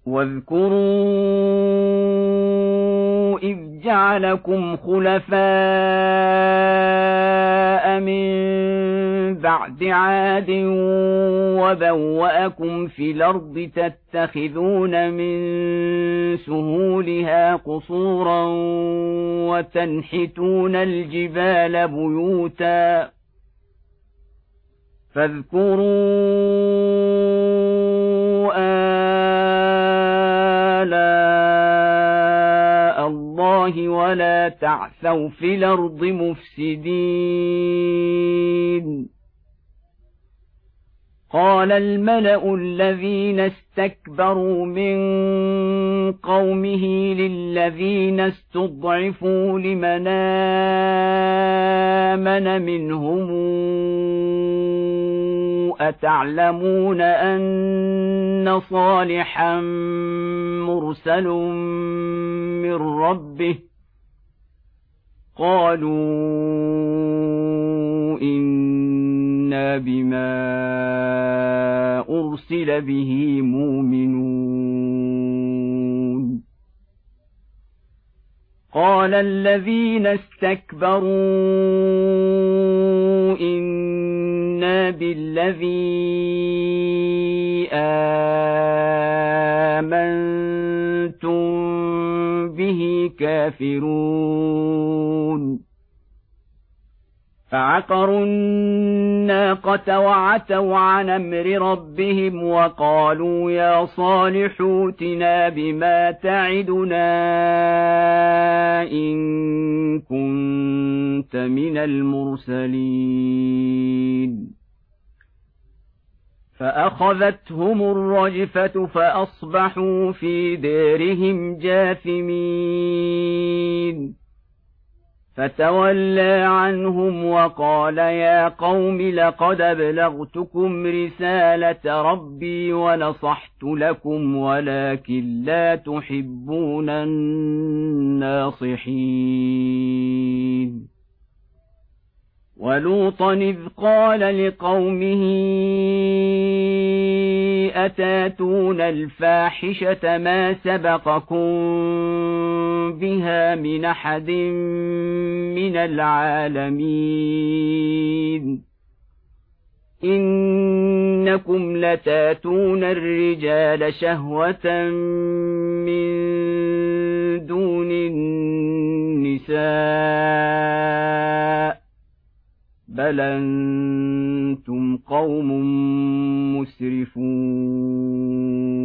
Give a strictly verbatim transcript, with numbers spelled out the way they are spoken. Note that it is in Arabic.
واذكروا إذ جعلكم خلفاء من بعد عاد وبوأكم في الأرض تتخذون من سهولها قصورا وتنحتون الجبال بيوتا فاذكروا آلاء الله ولا تعثوا في الأرض مفسدين. قال الملأ الذين استكبروا من قومه للذين استضعفوا لمن آمن منهم أتعلمون أن صالحا مرسل من ربه قالوا إنا بما أرسل به مؤمنون. قال الذين استكبروا إنا بالذي آمنتم به كافرون. فعقروا الناقة وعتوا عن أمر ربهم وقالوا يا صالح ائتنا بما تعدنا إن كنت من المرسلين. فأخذتهم الرجفة فأصبحوا في دارهم جاثمين. فتولى عنهم وقال يا قوم لقد أبلغتكم رسالة ربي ونصحت لكم ولكن لا تحبون الناصحين. ولوطا إذ قال لقومه أتاتون الفاحشة ما سبقكم بها من أحد من العالمين إنكم لتاتون الرجال شهوة من دون النساء بل أنتم قوم مسرفون.